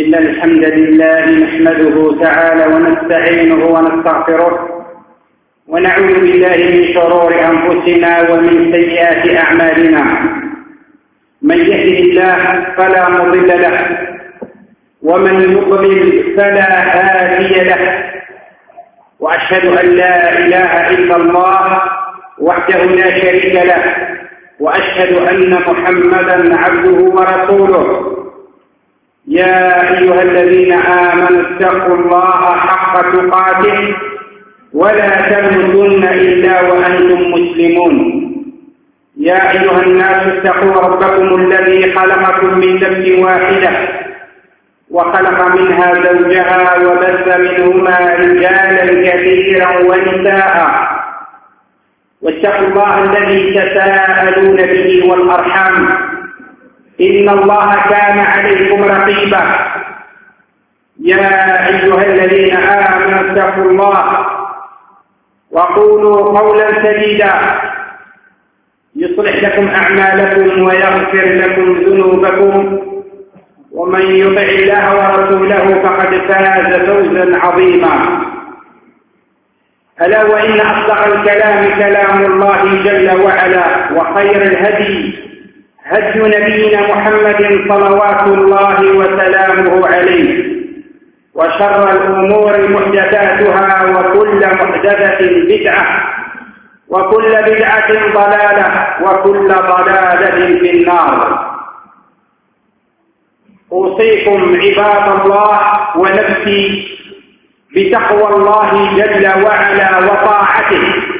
إن الحمد لله نحمده تعالى ونستعينه ونستغفره ونعوذ بالله من شرور أنفسنا ومن سيئات أعمالنا. من يهده الله فلا مضل له ومن يضلل فلا هادي له، وأشهد أن لا إله إلا الله وحده لا شريك له، وأشهد أن محمدا عبده ورسوله. يا أيها الذين آمنوا اتقوا الله حق تقاته ولا تموتن إلا وأنتم مسلمون. يا أيها الناس اتقوا ربكم الذي خلقكم من نفس واحدة وخلق منها زوجها وبث منهما رجالا كثيرا ونساء، واتقوا الله الذي تساءلون به والأرحام إن الله كان عليكم رقيبا. يا أيها الذين آمنوا اتقوا الله وقولوا قولا سديدا يصلح لكم أعمالكم ويغفر لكم ذنوبكم، ومن يطع الله ورسوله فقد فاز فوزا عظيما. ألا وإن أصدق الكلام كلام الله جل وعلا، وخير الهدي هدي نبينا محمد صلوات الله وسلامه عليه، وشر الأمور محدثاتها وكل محدثة بدعة وكل بدعة ضلالة وكل ضلالة في النار. أوصيكم عباد الله ونفسي بتقوى الله جل وعلا وطاعته،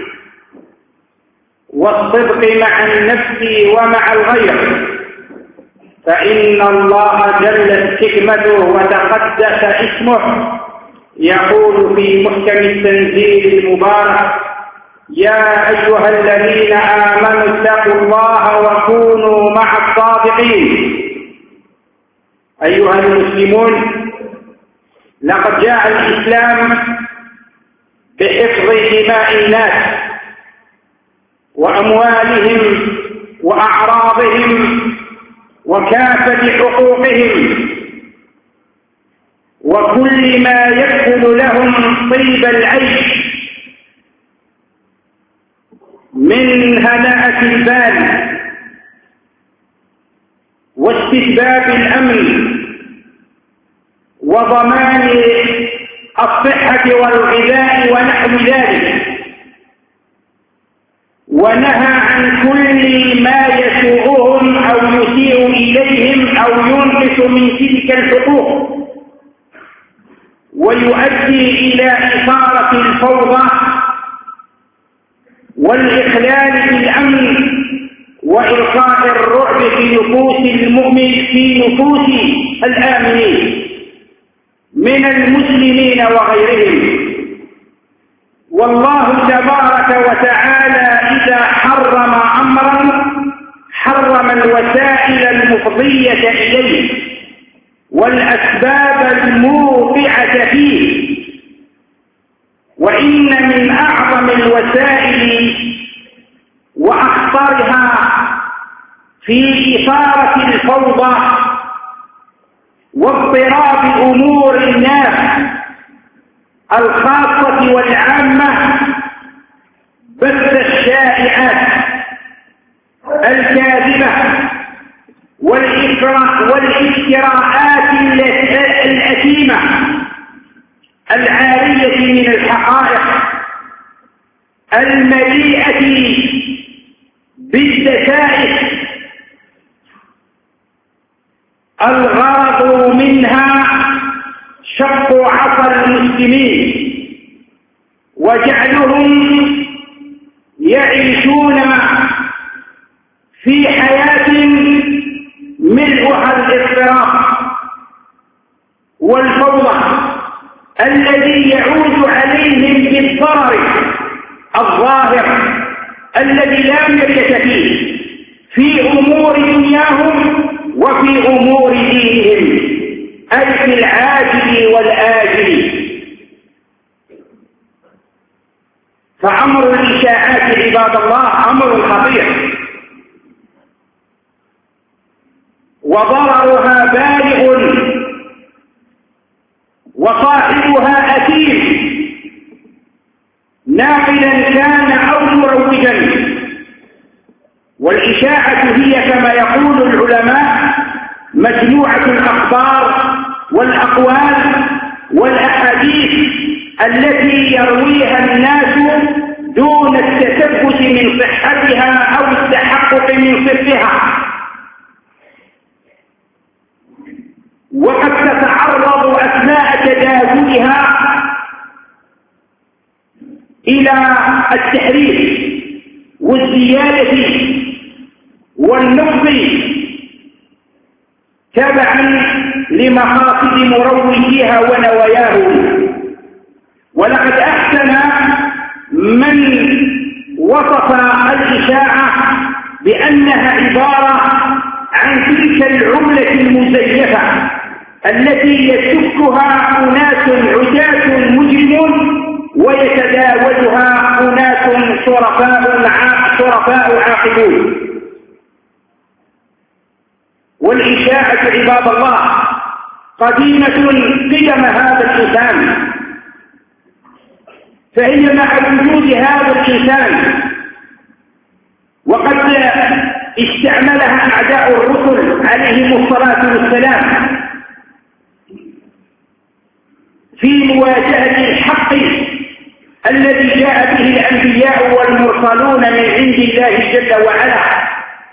والصدق مع النفس ومع الغير، فإن الله جلت حكمته وتقدس اسمه يقول في محكم التنزيل المبارك: يا أيها الذين آمنوا اتقوا الله وكونوا مع الصادقين. أيها المسلمون، لقد جاء الإسلام بحفظ دماء الناس وأموالهم وأعراضهم وكافة حقوقهم وكل ما يدخل لهم طيب العيش من هناءة البال واستتباب الأمن وضمان الصحة والغذاء ونحو ذلك، ونهى عن كل ما يسوءهم أو يسيء إليهم أو ينقص من تلك الحقوق ويؤدي إلى إثارة الفوضى والإخلال بالأمن وإلقاء الرعب في نفوس الآمنين من المسلمين وغيرهم. والله تبارك وتعالى إذا حرم أمرا حرم الوسائل المفضية إليه والأسباب الموقعة فيه. وإن من أعظم الوسائل وأخطرها في إثارة الفوضى واضطراب أمور الناس الخاصة والعامة بث الشائعات الكاذبة والافتراءات الأثيمة العارية من الحقائق المليئة بالدسائس، الغرض منها شق عصا المسلمين وجعلهم يعيشون في حياة ملؤها الاضطراب والفوضى الذي يعود عليهم بالضرر الظاهر الذي لا مرية فيه في أمور دنياهم وفي أمور دينهم، أي في العاجل والآجل. فأمر الإشاعات عباد الله أمر خطير، وضررها بالغ وصاحبها أثيم ناقلا كان أو مروجا. والإشاعة هي كما يقول العلماء مجموعة الأخبار والأقوال والأحاديث التي يرويها الناس دون التثبت من صحتها أو التحقق من صدقها، وقد تتعرض أثناء تداولها إلى التحريف والزيادة والنقص تبعا لمقاصد مروجيها ونواياهم. ولقد أحسن من وصف الإشاعة بأنها عبارة عن تلك العملة المزيفة التي يسكها أناس عتاة مجرمون ويتداولها أناس شرفاء عاقلون. والإشاعة عباد الله قديمة قدم هذا الإنسان، فهي مع وجود هذا الإنسان وقد استعملها أعداء الرسل عليهم الصلاة والسلام في مواجهة الحق الذي جاء به الأنبياء والمرسلون من عند الله جل وعلا،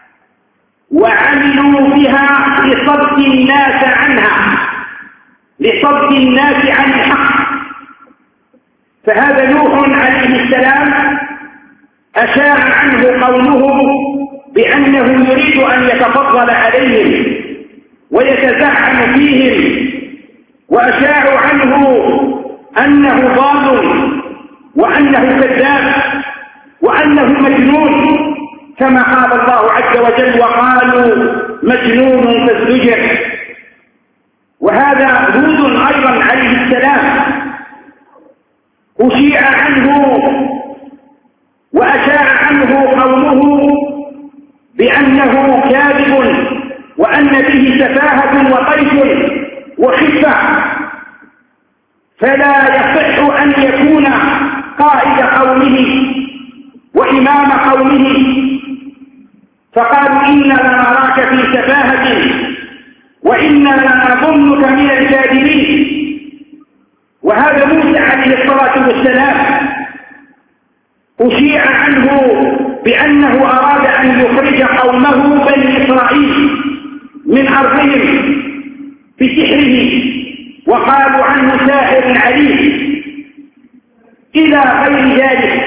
وعملوا بها لصد الناس عنها، لصد الناس عن الحق. فهذا نوح عليه السلام أشاع عنه قومه بأنه يريد أن يتفضل عليهم ويتزعم فيهم، وأشاعوا عنه أنه ضال وأنه كذاب وأنه مجنون، كما قال الله عز وجل وقالوا مجنون فازدجر. وهذا هود أيضا عليه السلام أشيع عنه وأشاع عنه قومه بأنه كاذب وأن به سفاهة وطيش وخفة، فلا يصح أن يكون قائد قومه وإمام قومه. فقالوا إننا نراك في سفاهة وإننا نظنك من الكاذبين. وهذا موسى عليه الصلاة والسلام أشيع عنه بأنه أراد أن يخرج قومه بني إسرائيل من أرضهم بسحره، وقالوا عنه ساحر عليم إلى غير ذلك.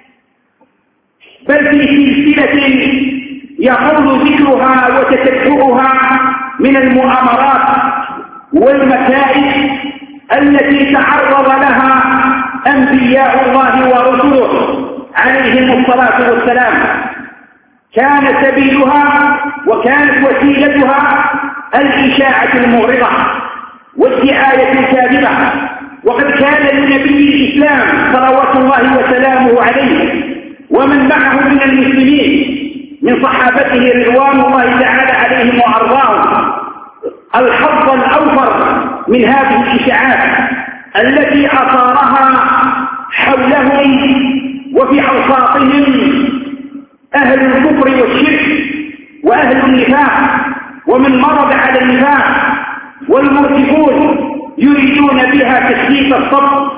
بل في سلسلة يقول ذكرها وتتبعها من المؤامرات والمكائد التي تعرض لها أنبياء الله ورسله عليهم الصلاة والسلام. كان سبيلها وكانت وسيلتها الإشاعة المغرضة والدعاية الكاذبة. وقد كان لنبي الإسلام صلوات الله وسلامه عليه ومن معه من المسلمين من صحابته رضوان الله تعالى عليهم وأرضاهم الحظ الأوفر من هذه الإشاعات التي أثارها حولهم وفي أوساطهم أهل الكفر والشرك وأهل النفاق ومن مرض على النفاق والمرتفون يريدون بها تشتيت الصف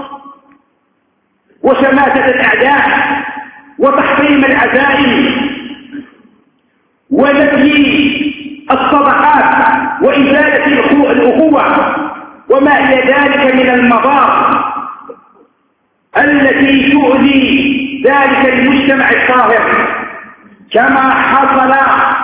وشماتة الأعداء وتحطيم العزائم ونفي الصدقات وإزالة الأخوة وما إلى ذلك من المضار التي تؤذي ذلك المجتمع الطاهر، كما حصل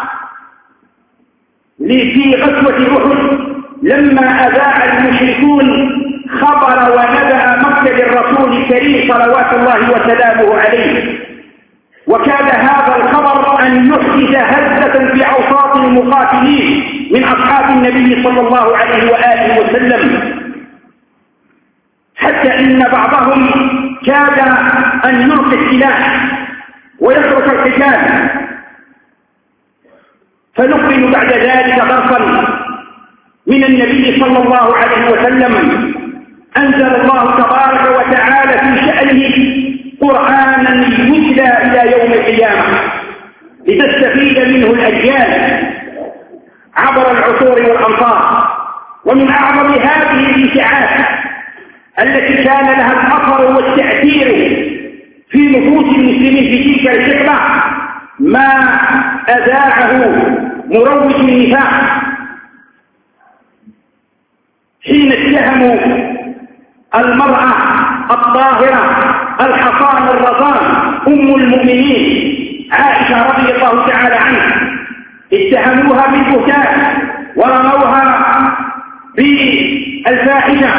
في غزوة أحد لما أذاع المشركون خبر ونبأ مقتل الرسول الكريم صلوات الله وسلامه عليه. وكان هذا الخبر أن يحدث هزة في أوساط المقاتلين من أصحاب النبي صلى الله عليه وآله وسلم، حتى إن بعضهم كاد أن يلقي السلاح ويترك القتال. فنقبل بعد ذلك درسا من النبي صلى الله عليه وسلم أنزل الله تبارك وتعالى في شأنه قرآنا يتلى إلى يوم القيامة لتستفيد منه الأجيال عبر العصور والأمطار. ومن أعظم هذه الإشاعات التي كان لها الأثر والتأثير في نفوس المسلمين في تلك الحقبة ما أذاعه مروج النفاق حين اتهموا المرأة الطاهرة الحصان الرضان أم المؤمنين عائشة رضي الله تعالى عنها، اتهموها بالبهتان ورموها بالفاحشة،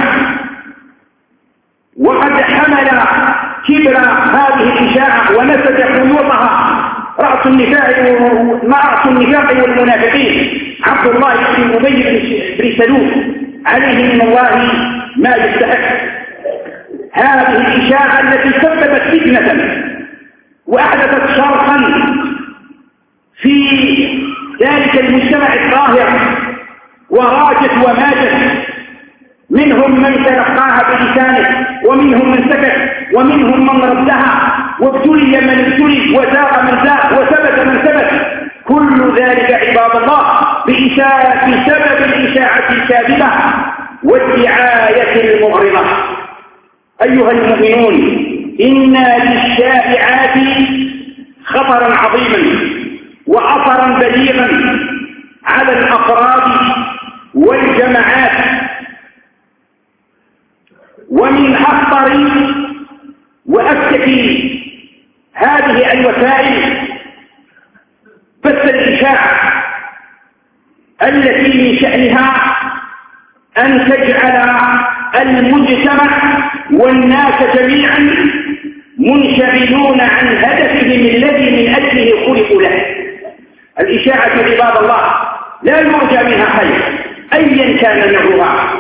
وقد حمل كبر هذه الإشاعة ونسج خيوطها رأس النفاق والمنافقين عبد الله بن أبي بن سلول عليه من الله ما يستحق. هذه الإشاعة التي سببت فتنة وأحدثت شرخا في ذلك المجتمع الطاهر وراجت وماجت، منهم من تلقاها بلسانه ومنهم من سكت ومنهم من ردها، وابتلي من ابتلي وزاغ من زاغ وثبت من ثبت. كل ذلك عباد الله بسبب الإشاعة الكاذبة والدعاية المغرضة. أيها المؤمنون، إن للشائعات خطرا عظيما وأثرا بليغا على الأفراد والجماعات. ومن أخطر وأفتك هذه الوسائل بث الإشاعة التي من شأنها أن تجعل المجتمع والناس جميعا منشغلون عن هدفهم الذي من أجله خلقوا له. الإشاعة عباد الله لا يرجى منها خير أيا كان نوعها.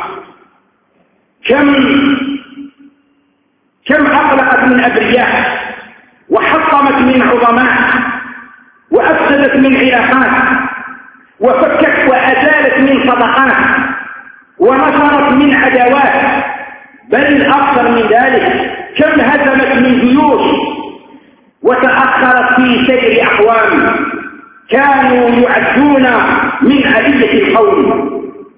كم أقلقت من أبرياء وحطمت من عظماء وأفسدت من علاقات وفكت وأزالت من صدقات ونشرت من عداوات، بل أكثر من ذلك كم هزمت من جيوش وتأخرت في سير أقوام كانوا يعدون من عدية القوم.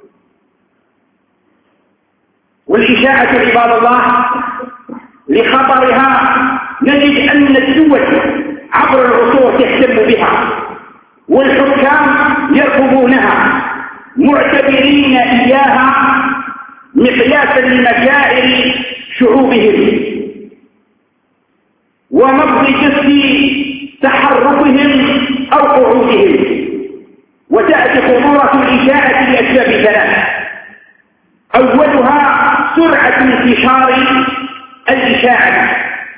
والإشاعة عباد الله لخطرها نجد أن الدول عبر العصور تهتم بها والحكام يركبونها معتبرين إياها مقياسا لمشاعر شعوبهم ومضي جسد تحركهم أو قعودهم. وتأتي خطورة الإشاعة لأسباب ثلاث: أولها سرعة انتشار الإشاعة،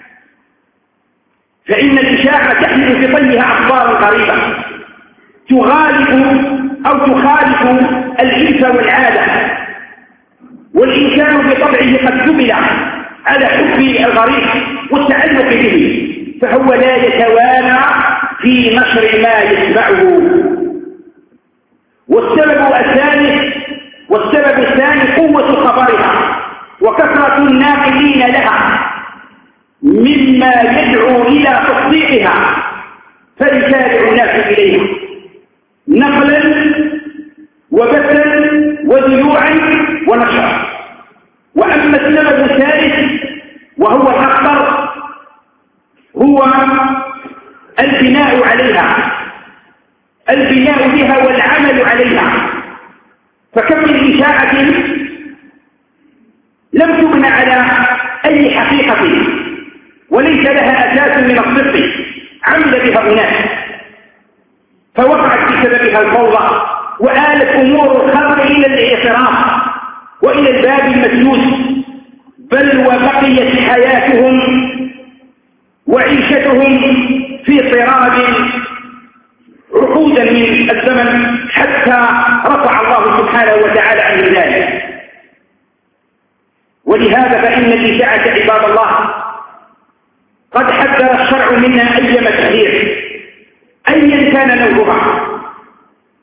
فإن الإشاعة تحمل في طيها أخبار غريبة تغالب أو تخالف العرف والعادة، والإنسان بطبعه قد جبل على حب الغريب والتعلق به، فهو لا يتوانى في نشر ما يسمعه. والسبب الثاني قوة خبرها وكثرة الناقلين لها مما يدعو إلى تصديقها فيسارع الناس إليها نقلا وبثا وذيوعا ونشرا. وأما السبب الثالث وهو الأخطر هو البناء عليها، البناء بها والعمل عليها. فكم من إشاعة لم تبنى على أي حقيقة وليس لها أساس من الصدق عمل بها أناس فوقعت بسببها الفوضى وآلت أمور الخلق إلى الاعتراف وإلى الباب المسدود، بل وبقيت حياتهم وعيشتهم في طراب عقودا من الزمن حتى رفع الله سبحانه وتعالى عن ذلك. ولهذا فإن الإشاعة عباد الله قد حذر الشرع منا أي مسير أيا كان نوعها،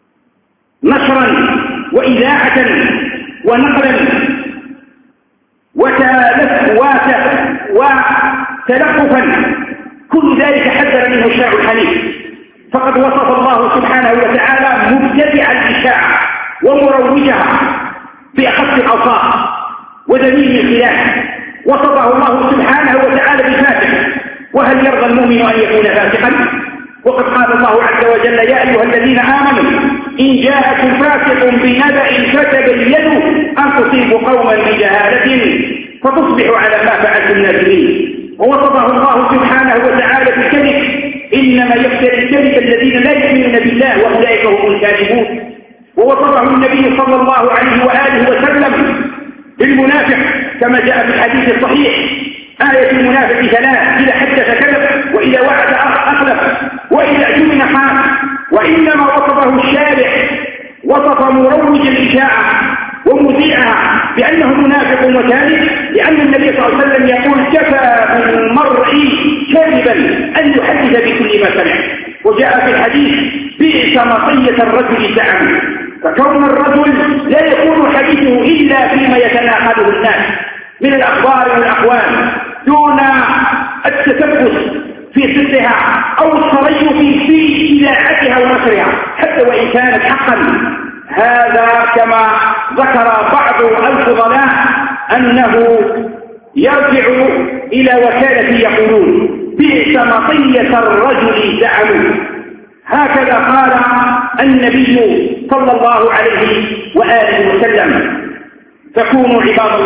نشرا وإذاعة ونقلا وتلقفا، كل ذلك حذر منه الشرع الحنيف. فقد وصف الله سبحانه وتعالى مبتدع الإشاعة ومروجها بأخص الأوصاف ودليل الخلاف. وصفه الله سبحانه وتعالى بالفاسق، وهل يرضى المؤمن أن يكون فاسقا؟ وقد قال الله عز وجل: يا أيها الذين آمنوا إن جاءكم فاسق بنبأ فتبينوا أن تصيبوا قوما بجهالة فتصبحوا على ما فعلتم نادمين. ووصفه الله سبحانه وتعالى بالكذب: إنما يفتري الكذب الذين لا يؤمنون بالله وأولئك هم الكاذبون. ووصفه النبي صلى الله عليه وآله وسلم بالمنافق كما جاء في الحديث الصحيح: آية المنافق ثلاث: إذا حدث كذب، وإذا وعد أخلف، وإذا اؤتمن خان. وإنما وصفه الشارع، وصف مروج الإشاعة ومذيعها بأنه منافق وكاذب، لأن النبي صلى الله عليه وسلم يقول: كفى بالمرء كاذبا أن يحدث بكل ما سمع. وجاء في الحديث: بئس مطية الرجل زعم. فكون الرجل لا يكون حديثه إلا فيما يتناقله الناس من الأخبار والأقوال دون التثبت في صدقها أو التريث في إذاعتها ونشرها حتى وإن كانت حقا. هذا كما ذكر بعض الفضلاء أنه يرجع إلى وكالة يقولون: بئس مطية الرجل زعموا. هكذا قال النبي صلى الله عليه وآله وسلم. فكونوا عباد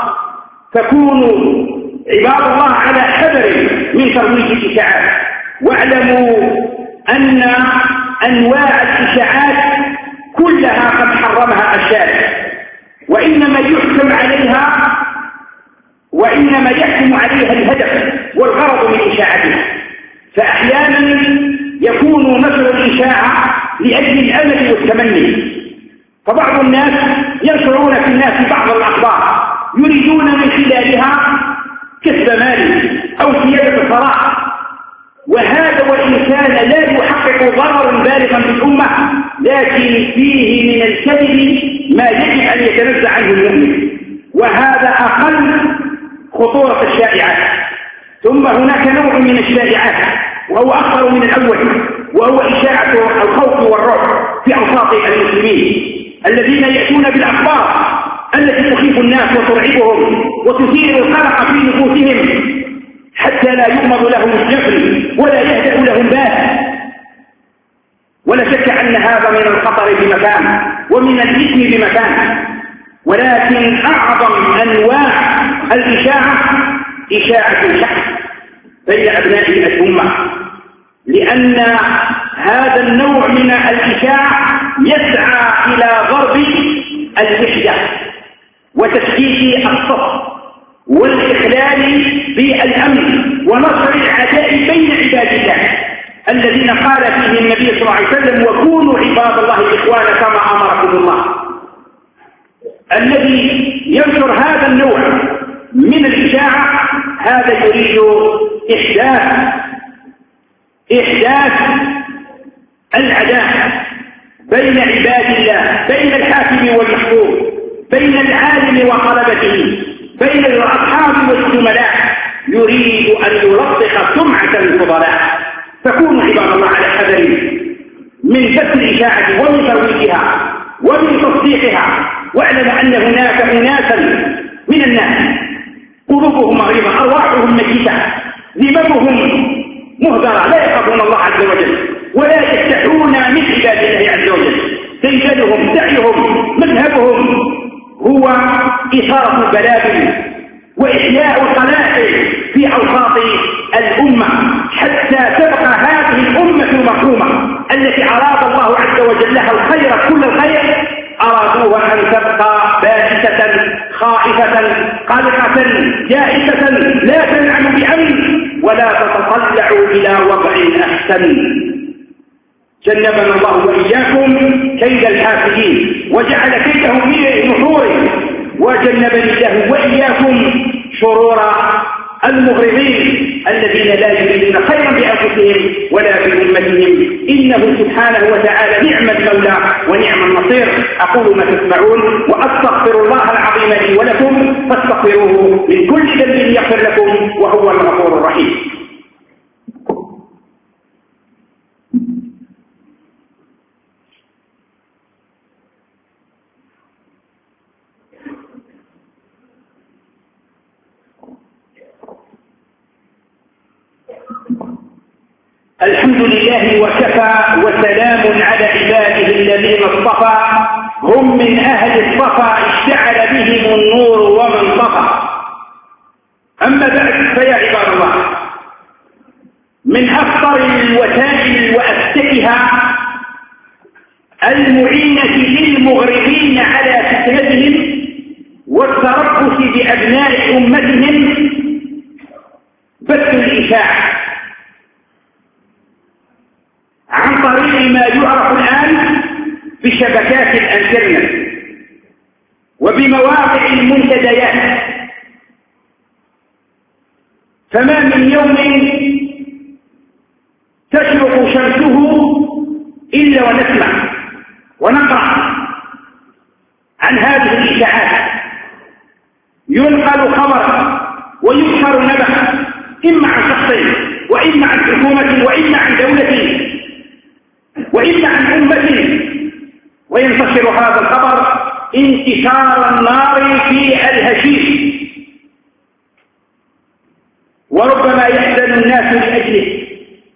الله على حذر من ترويج الإشاعات، واعلموا أن أنواع الإشاعات كلها قد حرمها الشارع، وإنما يحكم عليها الهدف والغرض من إشاعتها. فأحيانا يكون نشر الإشاعة لأجل الأمل والتمني، فبعض الناس ينشرون في الناس بعض الأخبار يريدون من خلالها كسب مال أو زيادة الثراء، وهذا وإن كان لا يحقق ضررا بالغا بالأمة، لكن فيه من الكذب ما يجب أن يتنزع عنه المؤمن، وهذا أقل خطورة الشائعات. ثم هناك نوع من الشائعات وهو أخطر من الأول، وهو إشاعة الخوف والرعب في أوساط المسلمين الذين يأتون بالأخبار التي تخيف الناس وترعبهم وتثير القلق في نفوسهم حتى لا يؤمر لهم الجفر ولا يهدأ لهم بال. ولا شك أن هذا من الخطر بمكان ومن الإثم بمكان، ولكن أعظم أنواع الإشاعة إشاعة الشك بين أبناء الأمة، لأن هذا النوع من الإشاعة يسعى إلى ضرب الوحدة وتشكيك الصف والإخلال بالأمن ونصر العداء بين عباد الله الذين قال فيه النبي صلى الله عليه وسلم: وكونوا عباد الله إخوانا كما أمركم الله. الذي ينشر هذا النوع من الإشاعة هذا يريد إحداث العداء بين عباد الله، بين الحاكم والمحكوم، بين العالم وطلبته، بين الأصحاب والزملاء، يريد أن يلطخ سمعة الفضلاء. فكونوا عباد الله على حذر من بث الإشاعة ومن ترويجها ومن تصديقها، واعلم أن هناك أناسا من الناس قلوبهم مغربة، أرواحهم ميتة، ذممهم مهدرة، لا يخافون الله عز وجل ولا يستحون من عباد الله عز وجل. تنجلهم سعيهم مذهبهم هو إثارة البلابل وإحياء القناعل في أوساط الأمة حتى تبقى هذه الأمة المرحومة التي أراد الله عز وجل لها الخير كل الخير، أرادوها أن تبقى بائسة خائفة قلقة جائسة لا تنعم بأمن ولا تتطلع إلى وضع أحسن. جنبنا الله وإياكم كيد الحاسدين وجعل كيدهم في نحور، وجنبني الله وإياكم شرور المغرضين الذين لا يريدون خيرا بأنفسهم ولا بأمتهم، إنه سبحانه وتعالى نعم المولى ونعم النصير. أقول ما تسمعون وأستغفر الله العظيم لي ولكم فاستغفروه من كل ذنب يغفر لكم وهو الغفور الرحيم. الحمد لله وكفى وسلام على عباده الذين اصطفى، هم من أهل الصفا اشتعل بهم النور ومن طفى. أما بعد فيا عباد الله، من أخطر الوسائل وأفتكها المعينة للمغرضين على فتنتهم والتربص بأبناء أمتهم بث الإشاعة عن طريق ما يعرف الآن بشبكات الإنترنت وبمواقع المنتديات. فما من يوم تشرق شمسه إلا ونسمع ونقرأ عن هذه الإشاعات، ينقل خبر ويذكر نبأ إما عن شخص وإما عن حكومة وإما عن دولة وإما عن أمة، وينتشر هذا الخبر انتشار النار في الهشيم، وربما يحزن الناس لأجله،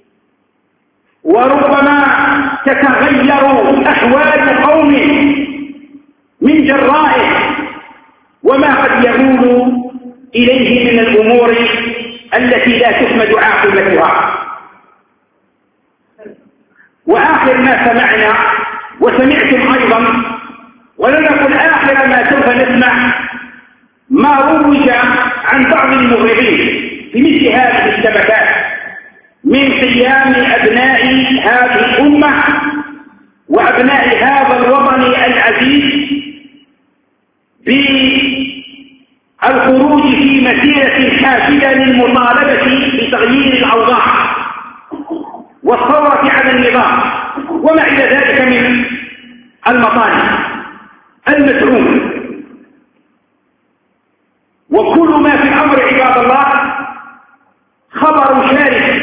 وربما تتغير أحوال قوم من جرائه وما قد يؤول إليه من الأمور التي لا تحمد عاقبتها. وآخر ما سمعنا وسمعتم أيضا، ولنقل آخر ما سوف نسمع، ما روج عن بعض المغرضين في مثل هذه الشبكات من قيام أبناء هذه الأمة وأبناء هذا الوطن العزيز بالخروج في مسيرة حافلة للمطالبة بتغيير الأوضاع والثورة على النظام وما إلى ذلك من المطالب المزعومة. وكل ما في الأمر عباد الله خبر شارك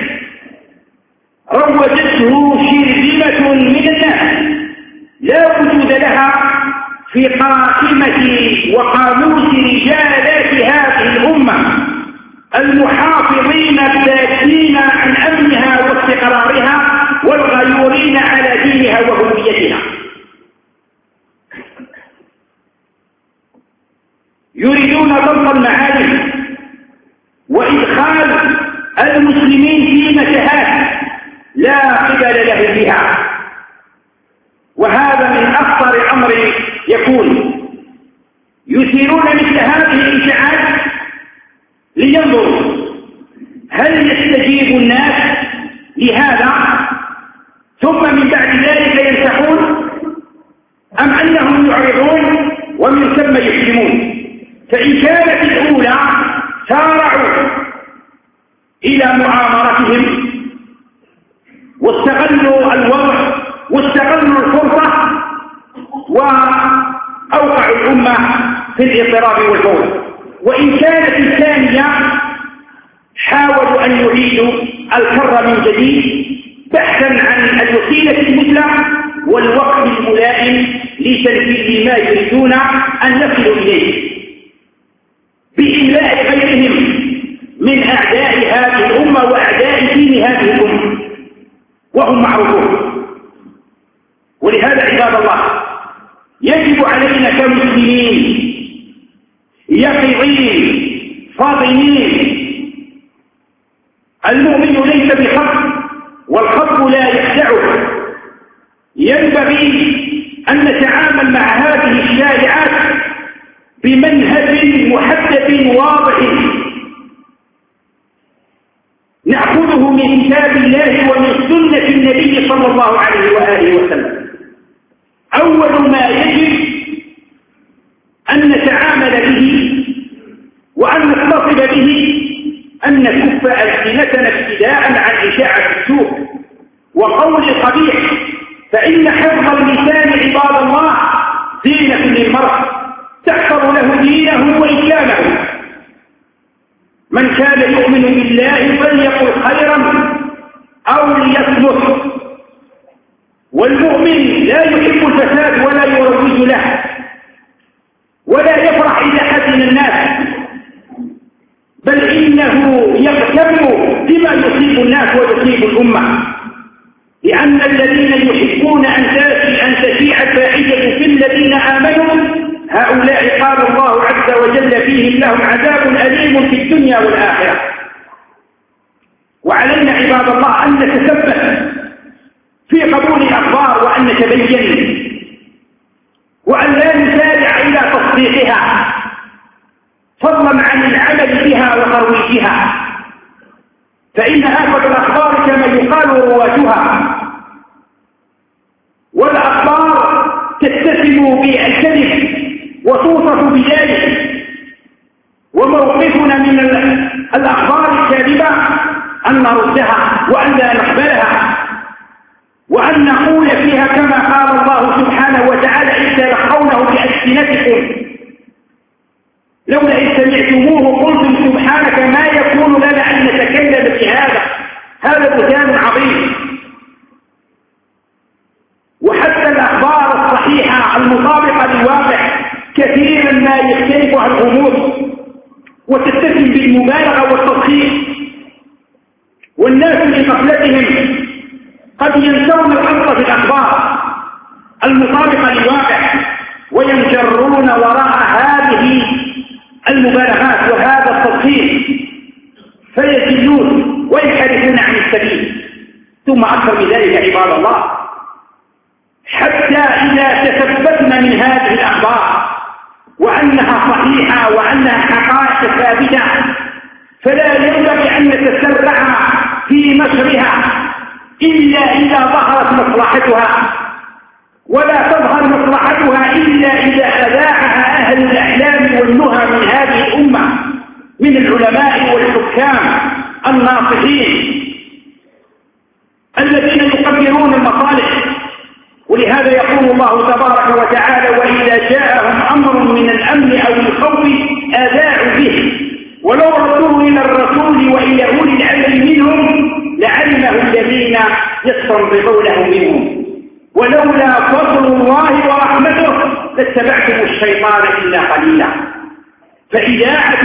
روجته شرذمة من الناس لا وجود لها في قائمة وقاموس رجالات هذه الأمة المحافظين الذاتين عن أمنها واستقرارها والغيورين على دينها وهويتها. يريدون ضبط المعالم وإدخال المسلمين في متاهات لا قبل له بها، وهذا من أخطر أمر يكون. يثيرون مثل هذه الإشاعات لينظروا هل يستجيب الناس لهذا ثم من بعد ذلك ينسحون أم أنهم يعرضون ومن ثم يسلمون. فإن كانت الأولى سارعوا إلى مؤامرتهم واستغلوا الوضع واستغلوا الفرصة وأوقعوا الأمة في الاضطراب والفوضى. وإن كانت الثانية حاولوا أن يعيدوا الكر من جديد بحثا عن الوسيلة المثلى والوقت الملائم لتنفيذ ما يريدون أن يصلوا إليه بإملاء غيرهم من أعداء هذه الأمة وأعداء دين هذه الأمة، وهم معروفون. ولهذا عباد الله يجب علينا كمسلمين يقظين فاطنين. المؤمن ليس بخط والخط لا يخدعه. ينبغي أن نتعامل مع هذه الشائعات بمنهج محدد واضح نأخذه من كتاب الله ومن سنة النبي صلى الله عليه وآله وسلم. أول ما يجب أن نتعامل به وأن نتصل به أن نكف ألسنتنا ابتداء عن إشاعة السوء وقول القبيح، فإن حفظ اللسان عباد الله زينة للمرء تحفظ له دينه وإسلامه. من كان يؤمن بالله فليقل خيرا أو ليصمت. والمؤمن لا يحب الفساد ولا يروج له ولا يفرح إذا حزن الناس، بل إنه يغتم بما يصيب الناس ويصيب الأمة، لأن الذين يحبون أن تشيع الفاحشة في الذين آمنوا هؤلاء قال الله عز وجل فيهم لهم عذاب أليم في الدنيا والآخرة. وعلينا عباد الله أن نتثبت في قبول الأخبار وأن نتبين وأن لا نسارع إلى تصديقها فضلا عن العمل بها وترويجها، فإن آفة الأخبار كما يقال رواتها، والأخبار تتسم بالكذب وتوصف بذلك. وموقفنا من الأخبار الكاذبة أن نردها وأن لا نقبلها وأن نقول فيها كما قال الله سبحانه وتعالى إذ تلقونه بألسنتكم لولا إذ سمعتموه قلتم سبحانك ما يكون لنا أن نتكلم بهذا، هذا بهتان عظيم. وحتى الأخبار الصحيحة المطابقة للواقع كثيرا ما يختلفها الأمور وتتسم بالمبالغة والتضخيم، والناس لغفلتهم قد ينسون الأمر في الأخبار المطابقة للواقع وينجرون وراء هذه المبالغات وهذا التضخيم فيزلون وينحرفون عن السبيل. ثم أكثر من ذلك عباد الله حتى إذا تثبتنا من هذه الأخبار وأنها صحيحة وأنها حقائق ثابتة فلا ينبغي أن نتسرع في نشرها إلا إذا ظهرت مصلحتها، ولا تظهر مصلحتها إلا إذا أذاعها أهل الأحلام والنهى من هذه الأمة من العلماء والحكام الناصحين الذين يقدرون المصالح. ولهذا يقول الله تبارك وتعالى وإذا جاءهم أمر من الأمن أو الخوف أذاعوا به ولو ردوه إلى الرسول وإلى أولي الأمر منهم لعلمه الذين يستنبطونه منهم ولولا فضل الله ورحمته لاتبعتم الشيطان إلا قليلا. فإذاعة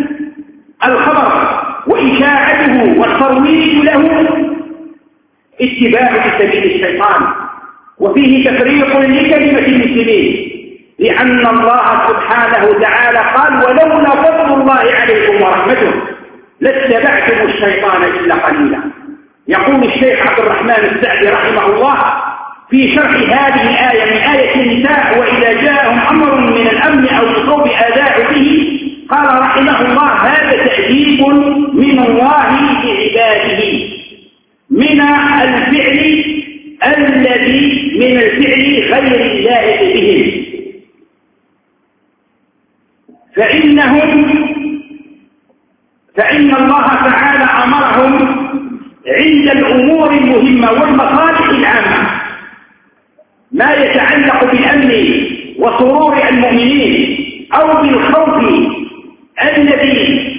الخبر وإشاعته والترويج له اتباع سبيل الشيطان، وفيه تفريق لكلمة المسلمين، لأن الله سبحانه تعالى قال ولولا فضل الله عليكم ورحمته لاتبعتم الشيطان إلا قليلا. يقول الشيخ عبد الرحمن السعدي رحمه الله في شرح هذه الآية من آية النساء وإذا جاءهم أمر من الأمن أو الخوف أذاعوا به، قال رحمه الله هذا تأديب من الله لعباده من الفعل الذي من الفعل غير اللائق بهم، فإن الله تعالى أمرهم عند الأمور المهمة والمصالح العامة ما يتعلق بالأمن وسرور المؤمنين أو بالخوف الذي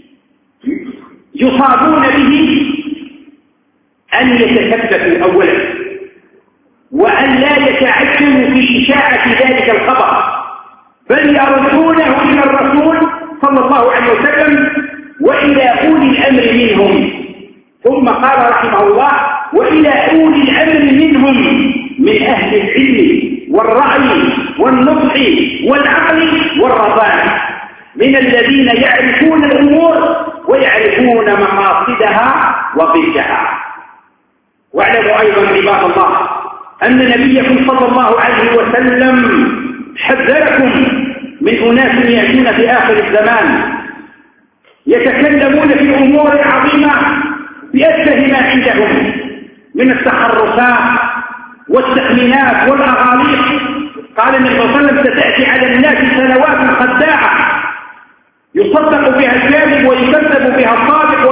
يصابون به أن يتثبتوا أولا وأن لا يتعجلوا في إشاعة ذلك الخبر بل يردونه إلى الرسول صلى الله عليه وسلم وإلى أولي الأمر منهم. ثم قال رحمه الله وإلى أولي الأمر منهم من أهل العلم والرأي والنصح والعقل والرضاء من الذين يعرفون الأمور ويعرفون مقاصدها وضدها. واعلموا أيضا عباد الله أن نبيكم صلى الله عليه وسلم حذركم من أناس يأتون في آخر الزمان يتكلمون في أمور عظيمة بأسه ما عندهم من التحرفات والتأمينات والأغاليق. قال النبي صلى الله عليه وسلم ستأتي على الناس سنوات خداعة يصدق بها الكاذب ويكذب بها الصادق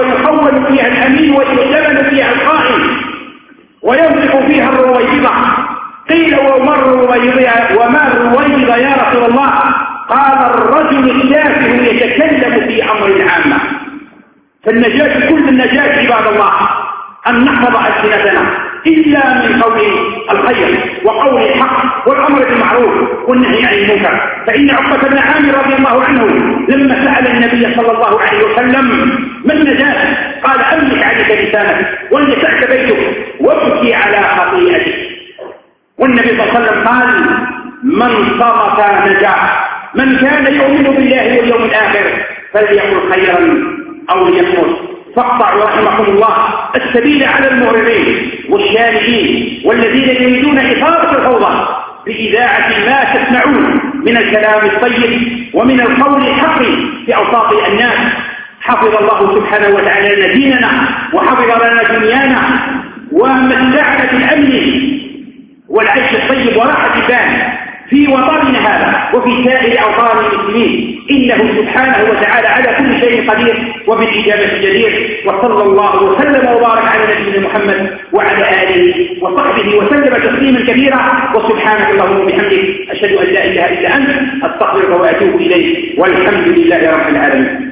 بها الرويبضة. قيل وما الرويبضة يا رسول الله؟ قال الرجل التافه يتكلم في أمر العامة. فالنجاة كل النجاة عباد الله أن نحفظ ألسنتنا إلا من قول الخير وقول الحق والأمر بالمعروف والنهي عن المنكر. فإن عقبة بن عامر رضي الله عنه لما سأل النبي صلى الله عليه وسلم ما النجاة؟ قال أملك عليك لسانك وليسعك بيتك وابكي على خطيئتك. والنبي صلى الله عليه وسلم قال من صمت نجا. من كان يؤمن بالله واليوم الآخر فليقل خيرا أو ليصمت. فاقطعوا رحمكم الله السبيل على المعرضين والشارعين والذين يريدون إثارة الفوضى بإذاعة ما تسمعون من الكلام الطيب ومن القول الحق في أوساط الناس. حفظ الله سبحانه وتعالى لنا ديننا وحفظ لنا دنيانا ومتعنا بالأمن والعيش الطيب وراحة البال في وطننا هذا وفي سائر أوطان المسلمين. إنه سبحانه وتعالى على كل شيء قدير وبالإجابة جدير. وصلى الله وسلم وبارك على نبينا محمد وعلى آله وصحبه وسلم تسليما كبيرا. وسبحانك اللهم وبحمدك أشهد أن لا إله إلا أنت أستغفرك وأتوب إليك والحمد لله رب العالمين.